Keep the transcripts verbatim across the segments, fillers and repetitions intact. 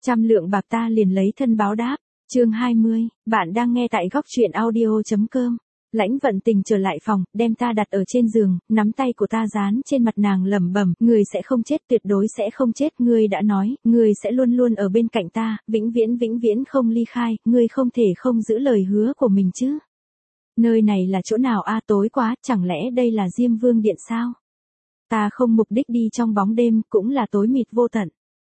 Trăm lượng bạc ta liền lấy thân báo đáp. Chương hai mươi, bạn đang nghe tại góc truyện audio chấm com. Lãnh Vận Tình trở lại phòng, đem ta đặt ở trên giường, nắm tay của ta dán trên mặt nàng lẩm bẩm, ngươi sẽ không chết, tuyệt đối sẽ không chết, ngươi đã nói, ngươi sẽ luôn luôn ở bên cạnh ta, vĩnh viễn vĩnh viễn không ly khai, ngươi không thể không giữ lời hứa của mình chứ. Nơi này là chỗ nào a? Tối quá, chẳng lẽ đây là Diêm Vương điện sao? Ta không mục đích đi trong bóng đêm, cũng là tối mịt vô tận.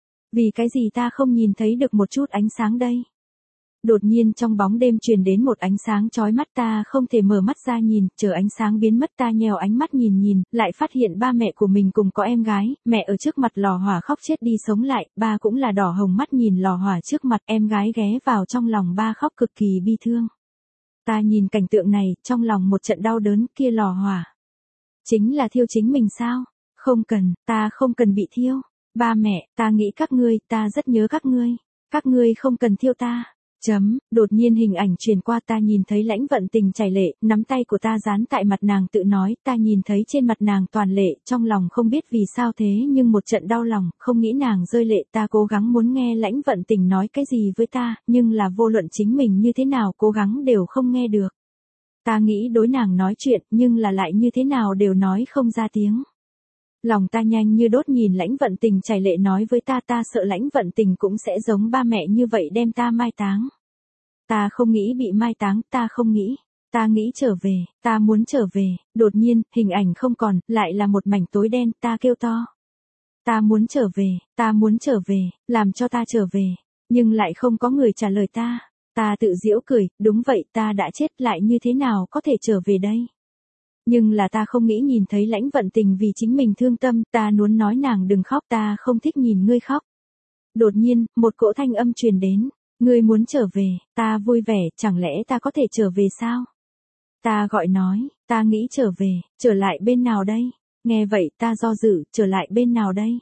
Vì cái gì ta không nhìn thấy được một chút ánh sáng đây? Đột nhiên trong bóng đêm truyền đến một ánh sáng chói mắt, ta không thể mở mắt ra nhìn, chờ ánh sáng biến mất ta nhèo ánh mắt nhìn nhìn, lại phát hiện ba mẹ của mình cùng có em gái, mẹ ở trước mặt lò hỏa khóc chết đi sống lại, ba cũng là đỏ hồng mắt nhìn lò hỏa trước mặt, em gái ghé vào trong lòng ba khóc cực kỳ bi thương. Ta nhìn cảnh tượng này, trong lòng một trận đau đớn, kia lò hỏa. Chính là thiêu chính mình sao? Không cần, ta không cần bị thiêu. Ba mẹ, ta nghĩ các ngươi, ta rất nhớ các ngươi. Các ngươi không cần thiêu ta. Chấm, đột nhiên hình ảnh truyền qua, ta nhìn thấy Lãnh Vận Tình chảy lệ, nắm tay của ta dán tại mặt nàng tự nói, ta nhìn thấy trên mặt nàng toàn lệ, trong lòng không biết vì sao thế nhưng một trận đau lòng, không nghĩ nàng rơi lệ, ta cố gắng muốn nghe Lãnh Vận Tình nói cái gì với ta, nhưng là vô luận chính mình như thế nào cố gắng đều không nghe được. Ta nghĩ đối nàng nói chuyện, nhưng là lại như thế nào đều nói không ra tiếng. Lòng ta nhanh như đốt nhìn Lãnh Vận Tình chảy lệ nói với ta, ta sợ Lãnh Vận Tình cũng sẽ giống ba mẹ như vậy đem ta mai táng. Ta không nghĩ bị mai táng, ta không nghĩ. Ta nghĩ trở về, ta muốn trở về, đột nhiên, hình ảnh không còn, lại là một mảnh tối đen, ta kêu to. Ta muốn trở về, ta muốn trở về, làm cho ta trở về, nhưng lại không có người trả lời ta. Ta tự giễu cười, đúng vậy, ta đã chết lại như thế nào có thể trở về đây. Nhưng là ta không nghĩ nhìn thấy Lãnh Vận Tình vì chính mình thương tâm, ta muốn nói nàng đừng khóc, ta không thích nhìn ngươi khóc. Đột nhiên, một cỗ thanh âm truyền đến, ngươi muốn trở về, ta vui vẻ, chẳng lẽ ta có thể trở về sao? Ta gọi nói, ta nghĩ trở về, trở lại bên nào đây? Nghe vậy ta do dự, trở lại bên nào đây?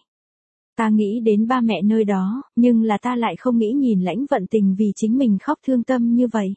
Ta nghĩ đến ba mẹ nơi đó, nhưng là ta lại không nghĩ nhìn Lãnh Vận Tình vì chính mình khóc thương tâm như vậy.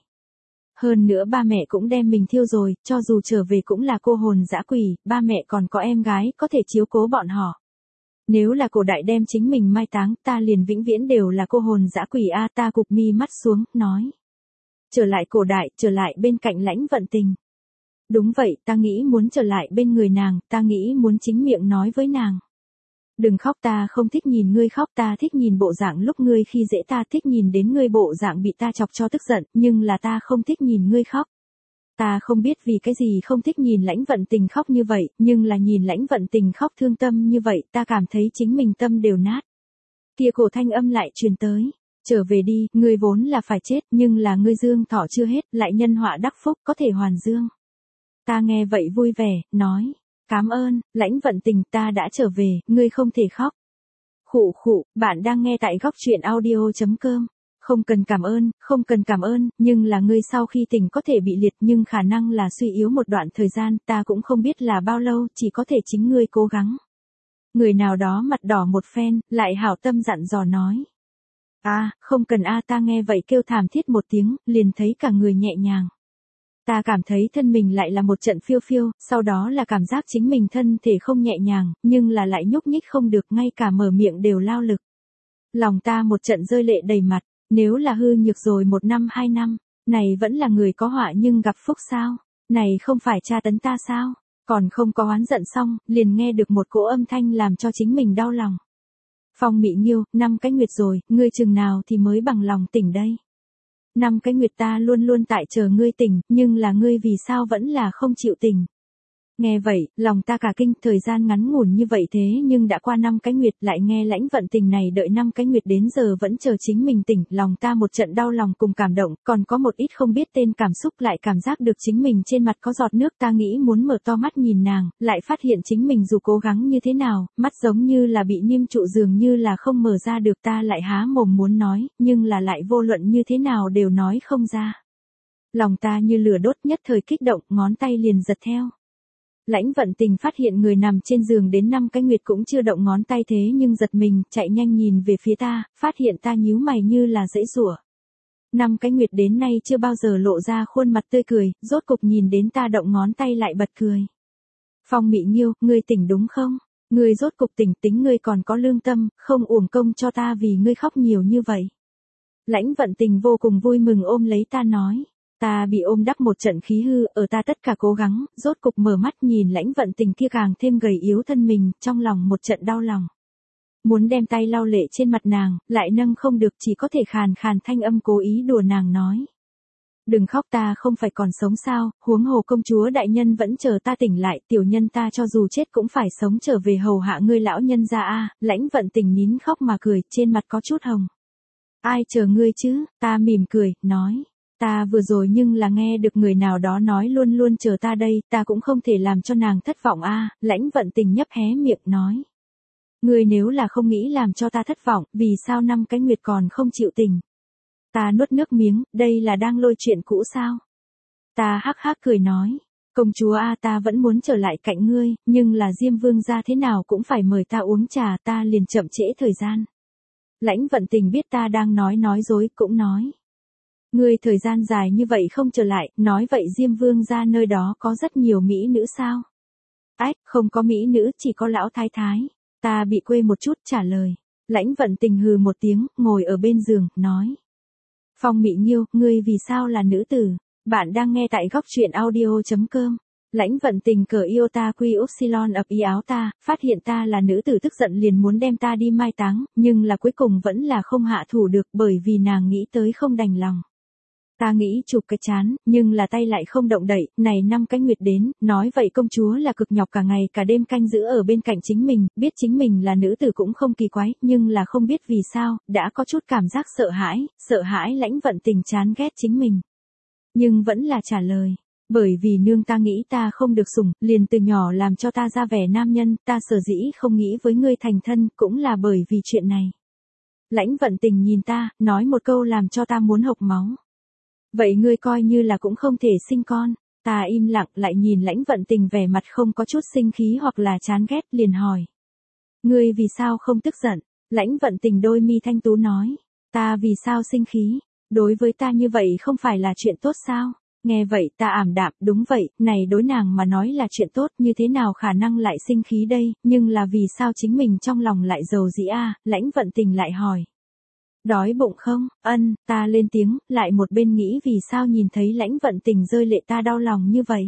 Hơn nữa ba mẹ cũng đem mình thiêu rồi, cho dù trở về cũng là cô hồn dã quỷ, ba mẹ còn có em gái, có thể chiếu cố bọn họ. Nếu là cổ đại đem chính mình mai táng, ta liền vĩnh viễn đều là cô hồn dã quỷ a. Ta cụp mi mắt xuống, nói. Trở lại cổ đại, trở lại bên cạnh Lãnh Vận Tình. Đúng vậy, ta nghĩ muốn trở lại bên người nàng, ta nghĩ muốn chính miệng nói với nàng. Đừng khóc, ta không thích nhìn ngươi khóc, ta thích nhìn bộ dạng lúc ngươi khi dễ, ta thích nhìn đến ngươi bộ dạng bị ta chọc cho tức giận, nhưng là ta không thích nhìn ngươi khóc. Ta không biết vì cái gì không thích nhìn Lãnh Vận Tình khóc như vậy, nhưng là nhìn Lãnh Vận Tình khóc thương tâm như vậy, ta cảm thấy chính mình tâm đều nát. Kia cổ thanh âm lại truyền tới, trở về đi, ngươi vốn là phải chết, nhưng là ngươi dương thọ chưa hết, lại nhân họa đắc phúc, có thể hoàn dương. Ta nghe vậy vui vẻ, nói. Cảm ơn, Lãnh Vận Tình, ta đã trở về, ngươi không thể khóc. Khụ khụ, bạn đang nghe tại góc truyện audio chấm com. Không cần cảm ơn, không cần cảm ơn, nhưng là ngươi sau khi tỉnh có thể bị liệt nhưng khả năng là suy yếu một đoạn thời gian, ta cũng không biết là bao lâu, chỉ có thể chính ngươi cố gắng. Người nào đó mặt đỏ một phen, lại hảo tâm dặn dò nói. A, à, không cần a. Ta nghe vậy kêu thảm thiết một tiếng, liền thấy cả người nhẹ nhàng. Ta cảm thấy thân mình lại là một trận phiêu phiêu, sau đó là cảm giác chính mình thân thể không nhẹ nhàng, nhưng là lại nhúc nhích không được, ngay cả mở miệng đều lao lực. Lòng ta một trận rơi lệ đầy mặt, nếu là hư nhược rồi một năm hai năm, này vẫn là người có họa nhưng gặp phúc sao, này không phải tra tấn ta sao, còn không có oán giận xong, liền nghe được một cỗ âm thanh làm cho chính mình đau lòng. Phong Mị Nghiêu, năm cái nguyệt rồi, ngươi chừng nào thì mới bằng lòng tỉnh đây. Năm cái nguyệt ta luôn luôn tại chờ ngươi tỉnh, nhưng là ngươi vì sao vẫn là không chịu tỉnh. Nghe vậy, lòng ta cả kinh, thời gian ngắn ngủn như vậy thế nhưng đã qua năm cái nguyệt, lại nghe Lãnh Vận Tình này đợi năm cái nguyệt đến giờ vẫn chờ chính mình tỉnh, lòng ta một trận đau lòng cùng cảm động, còn có một ít không biết tên cảm xúc, lại cảm giác được chính mình trên mặt có giọt nước, ta nghĩ muốn mở to mắt nhìn nàng, lại phát hiện chính mình dù cố gắng như thế nào, mắt giống như là bị niêm trụ, dường như là không mở ra được, ta lại há mồm muốn nói, nhưng là lại vô luận như thế nào đều nói không ra. Lòng ta như lửa đốt, nhất thời kích động, ngón tay liền giật theo. Lãnh Vận Tình phát hiện người nằm trên giường đến năm cái nguyệt cũng chưa động ngón tay thế nhưng giật mình, chạy nhanh nhìn về phía ta, phát hiện ta nhíu mày như là giãy giụa. Năm cái nguyệt đến nay chưa bao giờ lộ ra khuôn mặt tươi cười, rốt cục nhìn đến ta động ngón tay lại bật cười. Phong Mị Nghiêu, ngươi tỉnh đúng không? Ngươi rốt cục tỉnh, tính ngươi còn có lương tâm, không uổng công cho ta vì ngươi khóc nhiều như vậy. Lãnh Vận Tình vô cùng vui mừng ôm lấy ta nói. Ta bị ôm đắp một trận khí hư, ở ta tất cả cố gắng, rốt cục mở mắt nhìn Lãnh Vận Tình kia càng thêm gầy yếu thân mình, trong lòng một trận đau lòng. Muốn đem tay lau lệ trên mặt nàng, lại nâng không được, chỉ có thể khàn khàn thanh âm cố ý đùa nàng nói. Đừng khóc, ta không phải còn sống sao, huống hồ công chúa đại nhân vẫn chờ ta tỉnh lại, tiểu nhân ta cho dù chết cũng phải sống trở về hầu hạ ngươi lão nhân gia a. Lãnh Vận Tình nín khóc mà cười, trên mặt có chút hồng. Ai chờ ngươi chứ, ta mỉm cười, nói. Ta vừa rồi nhưng là nghe được người nào đó nói luôn luôn chờ ta đây, ta cũng không thể làm cho nàng thất vọng a. Lãnh Vận Tình nhấp hé miệng nói. Ngươi nếu là không nghĩ làm cho ta thất vọng, vì sao năm cái nguyệt còn không chịu tình? Ta nuốt nước miếng, đây là đang lôi chuyện cũ sao? Ta hắc hắc cười nói. Công chúa a, ta vẫn muốn trở lại cạnh ngươi, nhưng là Diêm Vương gia thế nào cũng phải mời ta uống trà, ta liền chậm trễ thời gian. Lãnh Vận Tình biết ta đang nói nói dối, cũng nói. Ngươi thời gian dài như vậy không trở lại, nói vậy Diêm Vương gia nơi đó có rất nhiều mỹ nữ sao? Ách, không có mỹ nữ, chỉ có lão thái thái. Ta bị quê một chút trả lời. Lãnh Vận Tình hừ một tiếng, ngồi ở bên giường, nói. Phong Mị Nhiêu, ngươi vì sao là nữ tử? Bạn đang nghe tại góc truyện audio chấm com. Lãnh Vận Tình cởi iota quy upsilon ập y áo ta, phát hiện ta là nữ tử tức giận liền muốn đem ta đi mai táng, nhưng là cuối cùng vẫn là không hạ thủ được bởi vì nàng nghĩ tới không đành lòng. Ta nghĩ chụp cái chán, nhưng là tay lại không động đậy, này năm cái nguyệt đến, nói vậy công chúa là cực nhọc cả ngày cả đêm canh giữ ở bên cạnh chính mình, biết chính mình là nữ tử cũng không kỳ quái, nhưng là không biết vì sao, đã có chút cảm giác sợ hãi, sợ hãi Lãnh Vận Tình chán ghét chính mình. Nhưng vẫn là trả lời, bởi vì nương ta nghĩ ta không được sủng, liền từ nhỏ làm cho ta ra vẻ nam nhân, ta sở dĩ không nghĩ với ngươi thành thân, cũng là bởi vì chuyện này. Lãnh Vận Tình nhìn ta, nói một câu làm cho ta muốn hộc máu. Vậy ngươi coi như là cũng không thể sinh con. Ta im lặng lại nhìn Lãnh Vận Tình vẻ mặt không có chút sinh khí hoặc là chán ghét liền hỏi. Ngươi vì sao không tức giận? Lãnh Vận Tình đôi mi thanh tú nói. Ta vì sao sinh khí? Đối với ta như vậy không phải là chuyện tốt sao? Nghe vậy ta ảm đạm, đúng vậy, này đối nàng mà nói là chuyện tốt, như thế nào khả năng lại sinh khí đây, nhưng là vì sao chính mình trong lòng lại giàu dĩ a? Lãnh Vận Tình lại hỏi. Đói bụng không? Ân, ta lên tiếng, lại một bên nghĩ vì sao nhìn thấy Lãnh Vận Tình rơi lệ ta đau lòng như vậy.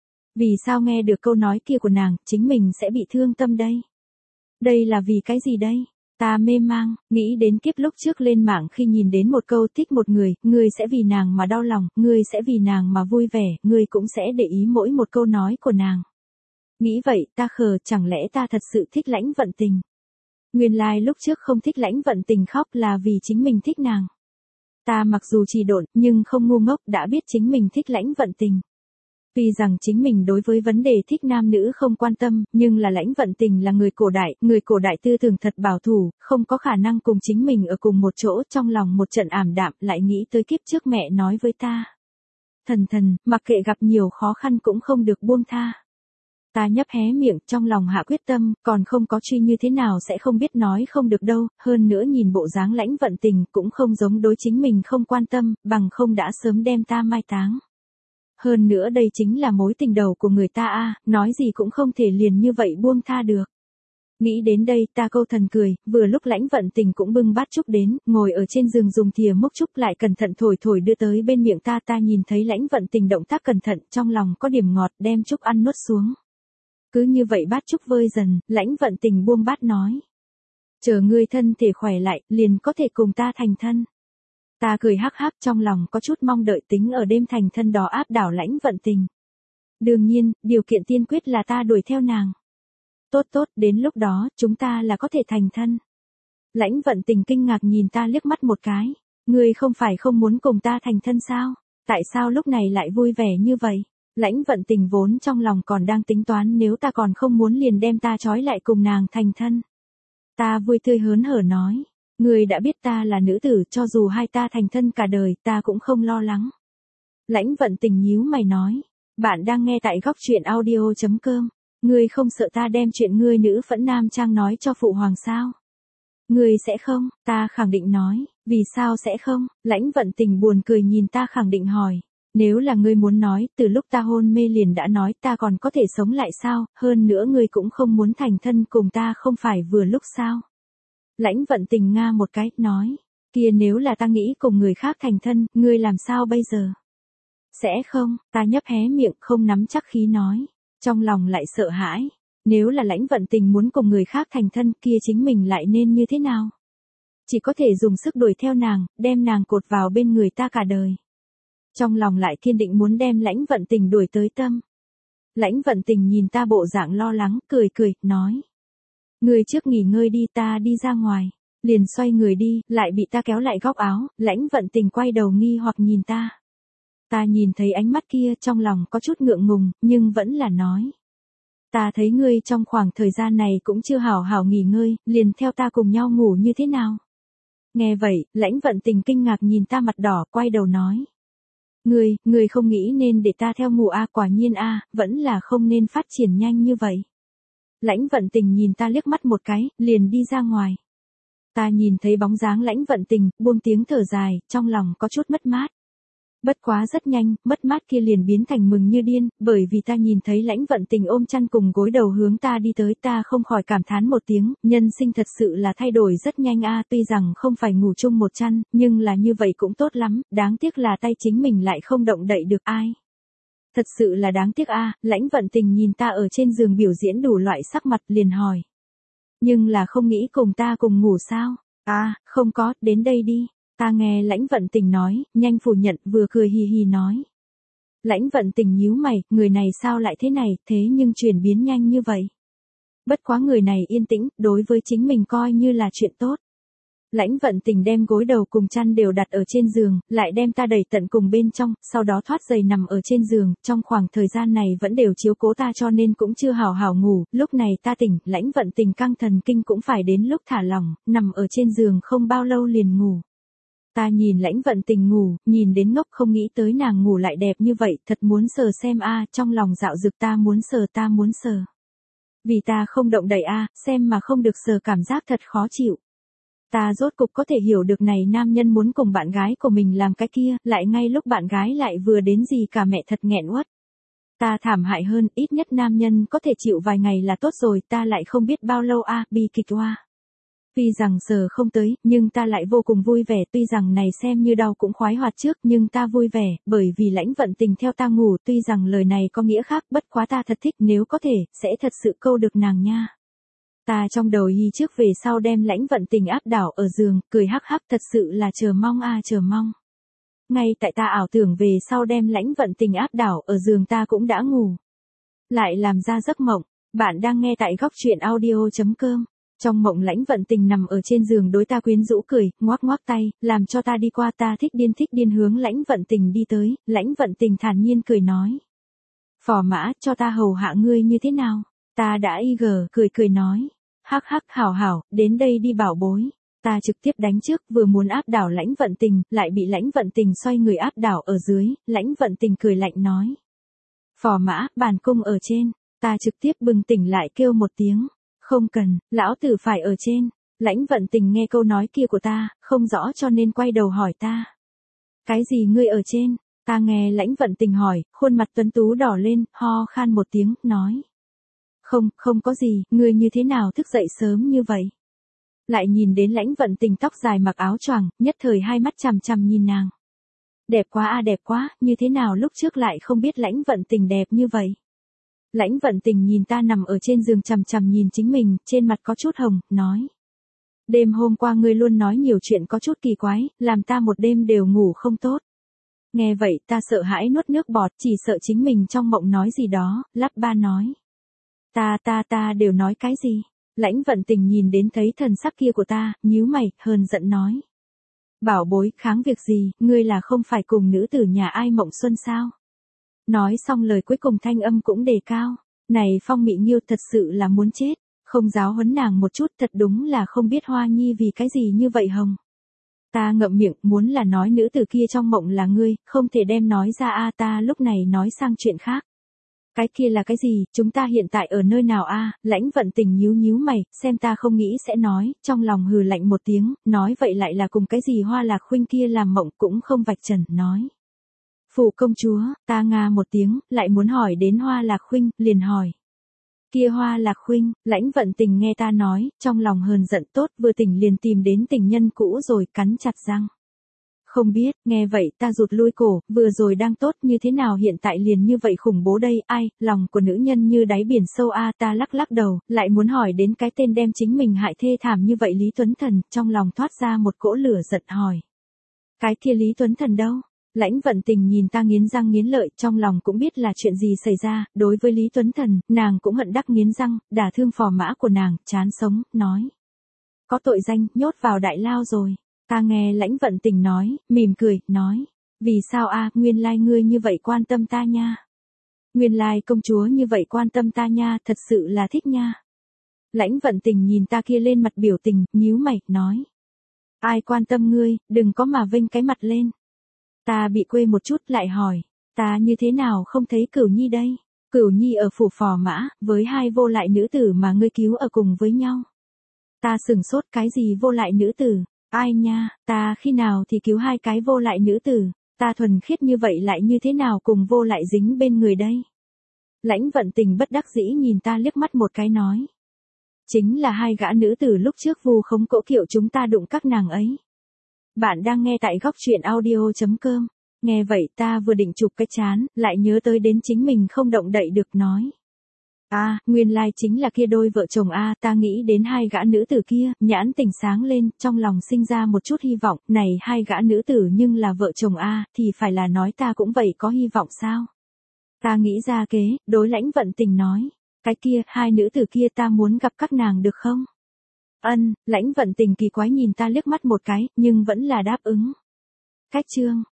Vì sao nghe được câu nói kia của nàng, chính mình sẽ bị thương tâm đây? Đây là vì cái gì đây? Ta mê mang, nghĩ đến kiếp lúc trước lên mạng khi nhìn đến một câu thích một người, ngươi sẽ vì nàng mà đau lòng, ngươi sẽ vì nàng mà vui vẻ, ngươi cũng sẽ để ý mỗi một câu nói của nàng. Nghĩ vậy, ta khờ, chẳng lẽ ta thật sự thích Lãnh Vận Tình? Nguyên lai like lúc trước không thích Lãnh Vận Tình khóc là vì chính mình thích nàng. Ta mặc dù trì độn, nhưng không ngu ngốc, đã biết chính mình thích Lãnh Vận Tình. Tuy rằng chính mình đối với vấn đề thích nam nữ không quan tâm, nhưng là Lãnh Vận Tình là người cổ đại, người cổ đại tư tưởng thật bảo thủ, không có khả năng cùng chính mình ở cùng một chỗ, trong lòng một trận ảm đạm, lại nghĩ tới kiếp trước mẹ nói với ta. Thần thần, mặc kệ gặp nhiều khó khăn cũng không được buông tha. Ta nhấp hé miệng, trong lòng hạ quyết tâm, còn không có truy như thế nào sẽ không biết nói không được đâu, hơn nữa nhìn bộ dáng Lãnh Vận Tình cũng không giống đối chính mình không quan tâm, bằng không đã sớm đem ta mai táng. Hơn nữa đây chính là mối tình đầu của người ta a, nói gì cũng không thể liền như vậy buông tha được. Nghĩ đến đây ta câu thần cười, vừa lúc Lãnh Vận Tình cũng bưng bát chúc đến, ngồi ở trên giường dùng thìa múc chúc lại cẩn thận thổi thổi đưa tới bên miệng ta. Ta nhìn thấy Lãnh Vận Tình động tác cẩn thận, trong lòng có điểm ngọt, đem chúc ăn nuốt xuống. Cứ như vậy bát chúc vơi dần, Lãnh Vận Tình buông bát nói. Chờ ngươi thân thể khỏe lại, liền có thể cùng ta thành thân. Ta cười hắc hắc, trong lòng có chút mong đợi, tính ở đêm thành thân đó áp đảo Lãnh Vận Tình. Đương nhiên, điều kiện tiên quyết là ta đuổi theo nàng. Tốt tốt, đến lúc đó, chúng ta là có thể thành thân. Lãnh Vận Tình kinh ngạc nhìn ta liếc mắt một cái. Ngươi không phải không muốn cùng ta thành thân sao? Tại sao lúc này lại vui vẻ như vậy? Lãnh Vận Tình vốn trong lòng còn đang tính toán nếu ta còn không muốn liền đem ta trói lại cùng nàng thành thân. Ta vui tươi hớn hở nói. Ngươi đã biết ta là nữ tử, cho dù hai ta thành thân cả đời, ta cũng không lo lắng. Lãnh Vận Tình nhíu mày nói. Bạn đang nghe tại góc truyện audio chấm com. Ngươi không sợ ta đem chuyện ngươi nữ phẫn nam trang nói cho phụ hoàng sao? Ngươi sẽ không, ta khẳng định nói. Vì sao sẽ không? Lãnh Vận Tình buồn cười nhìn ta khẳng định hỏi. Nếu là ngươi muốn nói, từ lúc ta hôn mê liền đã nói ta còn có thể sống lại sao, hơn nữa ngươi cũng không muốn thành thân cùng ta không phải vừa lúc sao. Lãnh Vận Tình nga một cái, nói, kia nếu là ta nghĩ cùng người khác thành thân, ngươi làm sao bây giờ? Sẽ không, ta nhấp hé miệng không nắm chắc khí nói, trong lòng lại sợ hãi, nếu là Lãnh Vận Tình muốn cùng người khác thành thân kia chính mình lại nên như thế nào? Chỉ có thể dùng sức đuổi theo nàng, đem nàng cột vào bên người ta cả đời. Trong lòng lại kiên định muốn đem Lãnh Vận Tình đuổi tới tâm. Lãnh Vận Tình nhìn ta bộ dạng lo lắng, cười cười, nói. Ngươi trước nghỉ ngơi đi, ta đi ra ngoài. Liền xoay người đi, lại bị ta kéo lại góc áo, Lãnh Vận Tình quay đầu nghi hoặc nhìn ta. Ta nhìn thấy ánh mắt kia trong lòng có chút ngượng ngùng, nhưng vẫn là nói. Ta thấy ngươi trong khoảng thời gian này cũng chưa hảo hảo nghỉ ngơi, liền theo ta cùng nhau ngủ như thế nào. Nghe vậy, Lãnh Vận Tình kinh ngạc nhìn ta mặt đỏ, quay đầu nói. Ngươi, ngươi không nghĩ nên để ta theo ngủ a, quả nhiên a, vẫn là không nên phát triển nhanh như vậy. Lãnh Vận Tình nhìn ta liếc mắt một cái, liền đi ra ngoài. Ta nhìn thấy bóng dáng Lãnh Vận Tình, buông tiếng thở dài, trong lòng có chút mất mát. Bất quá rất nhanh, mất mát kia liền biến thành mừng như điên, bởi vì ta nhìn thấy Lãnh Vận Tình ôm chăn cùng gối đầu hướng ta đi tới, ta không khỏi cảm thán một tiếng, nhân sinh thật sự là thay đổi rất nhanh a, tuy rằng không phải ngủ chung một chăn, nhưng là như vậy cũng tốt lắm, đáng tiếc là tay chính mình lại không động đậy được ai. Thật sự là đáng tiếc a, Lãnh Vận Tình nhìn ta ở trên giường biểu diễn đủ loại sắc mặt liền hỏi. Nhưng là không nghĩ cùng ta cùng ngủ sao? À, không có, đến đây đi. Ta nghe Lãnh Vận Tình nói, nhanh phủ nhận, vừa cười hì hì nói. Lãnh Vận Tình nhíu mày, người này sao lại thế này, thế nhưng chuyển biến nhanh như vậy. Bất quá người này yên tĩnh, đối với chính mình coi như là chuyện tốt. Lãnh Vận Tình đem gối đầu cùng chăn đều đặt ở trên giường, lại đem ta đẩy tận cùng bên trong, sau đó thoát giày nằm ở trên giường, trong khoảng thời gian này vẫn đều chiếu cố ta cho nên cũng chưa hảo hảo ngủ, lúc này ta tỉnh, Lãnh Vận Tình căng thần kinh cũng phải đến lúc thả lỏng, nằm ở trên giường không bao lâu liền ngủ. Ta nhìn Lãnh Vận Tình ngủ, nhìn đến ngốc không nghĩ tới nàng ngủ lại đẹp như vậy, thật muốn sờ xem a, trong lòng dạo dực ta muốn sờ ta muốn sờ. Vì ta không động đậy a, xem mà không được sờ cảm giác thật khó chịu. Ta rốt cục có thể hiểu được này nam nhân muốn cùng bạn gái của mình làm cái kia, lại ngay lúc bạn gái lại vừa đến gì cả mẹ thật nghẹn uất. Ta thảm hại hơn, ít nhất nam nhân có thể chịu vài ngày là tốt rồi, ta lại không biết bao lâu a, bi kịch oa. Tuy rằng giờ không tới, nhưng ta lại vô cùng vui vẻ, tuy rằng này xem như đau cũng khoái hoạt trước, nhưng ta vui vẻ, bởi vì Lãnh Vận Tình theo ta ngủ, tuy rằng lời này có nghĩa khác, bất quá ta thật thích, nếu có thể, sẽ thật sự câu được nàng nha. Ta trong đầu hi trước về sau đem Lãnh Vận Tình áp đảo ở giường, cười hắc hắc, thật sự là chờ mong a, chờ mong. Ngay tại ta ảo tưởng về sau đem Lãnh Vận Tình áp đảo ở giường ta cũng đã ngủ. Lại làm ra giấc mộng, bạn đang nghe tại góc truyện audio chấm com. Trong mộng Lãnh Vận Tình nằm ở trên giường đối ta quyến rũ cười, ngoác ngoác tay, làm cho ta đi qua, ta thích điên thích điên hướng Lãnh Vận Tình đi tới, Lãnh Vận Tình thản nhiên cười nói. Phò mã, cho ta hầu hạ ngươi như thế nào? Ta đã y gờ, cười cười nói. Hắc hắc hảo hảo, đến đây đi bảo bối. Ta trực tiếp đánh trước, vừa muốn áp đảo Lãnh Vận Tình, lại bị Lãnh Vận Tình xoay người áp đảo ở dưới, Lãnh Vận Tình cười lạnh nói. Phò mã, bàn cung ở trên, ta trực tiếp bừng tỉnh lại kêu một tiếng. Không cần, lão tử phải ở trên. Lãnh Vận Tình nghe câu nói kia của ta, không rõ cho nên quay đầu hỏi ta. Cái gì ngươi ở trên? Ta nghe Lãnh Vận Tình hỏi, khuôn mặt tuấn tú đỏ lên, ho khan một tiếng, nói. Không, không có gì, ngươi như thế nào thức dậy sớm như vậy? Lại nhìn đến Lãnh Vận Tình tóc dài mặc áo choàng, nhất thời hai mắt chằm chằm nhìn nàng. Đẹp quá a, đẹp quá, như thế nào lúc trước lại không biết Lãnh Vận Tình đẹp như vậy? Lãnh Vận Tình nhìn ta nằm ở trên giường chằm chằm nhìn chính mình, trên mặt có chút hồng, nói. Đêm hôm qua ngươi luôn nói nhiều chuyện có chút kỳ quái, làm ta một đêm đều ngủ không tốt. Nghe vậy ta sợ hãi nuốt nước bọt, chỉ sợ chính mình trong mộng nói gì đó, lắp ba nói. Ta ta ta đều nói cái gì? Lãnh Vận Tình nhìn đến thấy thần sắc kia của ta, nhíu mày, hờn giận nói. Bảo bối, kháng việc gì, ngươi là không phải cùng nữ tử nhà ai mộng xuân sao? Nói xong lời cuối cùng thanh âm cũng đề cao. Này Phong Mị Nghiêu thật sự là muốn chết. Không giáo huấn nàng một chút thật đúng là không biết Hoa Nhi vì cái gì như vậy hồng. Ta ngậm miệng muốn là nói nữ tử kia trong mộng là ngươi, không thể đem nói ra a, ta lúc này nói sang chuyện khác. Cái kia là cái gì, chúng ta hiện tại ở nơi nào a? Lãnh Vận Tình nhíu nhíu mày, xem ta không nghĩ sẽ nói, trong lòng hừ lạnh một tiếng, nói vậy lại là cùng cái gì Hoa Lạc Khuynh kia làm mộng cũng không vạch trần, nói. Phủ công chúa, ta nga một tiếng, lại muốn hỏi đến Hoa Lạc Khuynh, liền hỏi. Kia Hoa Lạc Khuynh, Lãnh Vận Tình nghe ta nói, trong lòng hờn giận tốt, vừa tỉnh liền tìm đến tình nhân cũ rồi, cắn chặt răng. Không biết, nghe vậy ta rụt lui cổ, vừa rồi đang tốt như thế nào hiện tại liền như vậy khủng bố đây, ai, lòng của nữ nhân như đáy biển sâu a. Ta lắc lắc đầu, lại muốn hỏi đến cái tên đem chính mình hại thê thảm như vậy Lý Tuấn Thần, trong lòng thoát ra một cỗ lửa giận hỏi. Cái kia Lý Tuấn Thần đâu? Lãnh Vận Tình nhìn ta nghiến răng nghiến lợi, trong lòng cũng biết là chuyện gì xảy ra, đối với Lý Tuấn Thần, nàng cũng hận đắc nghiến răng, đả thương phò mã của nàng, chán sống, nói. Có tội danh, nhốt vào đại lao rồi. Ta nghe Lãnh Vận Tình nói, mỉm cười, nói. Vì sao a, nguyên lai ngươi như vậy quan tâm ta nha. Nguyên lai công chúa như vậy quan tâm ta nha, thật sự là thích nha. Lãnh Vận Tình nhìn ta kia lên mặt biểu tình, nhíu mày, nói. Ai quan tâm ngươi, đừng có mà vênh cái mặt lên. Ta bị quê một chút lại hỏi, ta như thế nào không thấy Cửu Nhi đây? Cửu Nhi ở phủ phò mã, với hai vô lại nữ tử mà ngươi cứu ở cùng với nhau. Ta sừng sốt cái gì vô lại nữ tử? Ai nha, ta khi nào thì cứu hai cái vô lại nữ tử, ta thuần khiết như vậy lại như thế nào cùng vô lại dính bên người đây? Lãnh Vận Tình bất đắc dĩ nhìn ta liếc mắt một cái nói. Chính là hai gã nữ tử lúc trước vu khống cỗ kiệu chúng ta đụng các nàng ấy. Bạn đang nghe tại góc truyện audio chấm com. Nghe vậy ta vừa định chụp cái chán, lại nhớ tới đến chính mình không động đậy được nói. À, nguyên lai chính là kia đôi vợ chồng a. Ta nghĩ đến hai gã nữ tử kia, nhãn tỉnh sáng lên, trong lòng sinh ra một chút hy vọng, này hai gã nữ tử nhưng là vợ chồng a, thì phải là nói ta cũng vậy có hy vọng sao? Ta nghĩ ra kế, đối Lãnh Vận Tình nói, cái kia, hai nữ tử kia ta muốn gặp các nàng được không? Ân, Lãnh Vận Tình kỳ quái nhìn ta liếc mắt một cái, nhưng vẫn là đáp ứng. Cách chương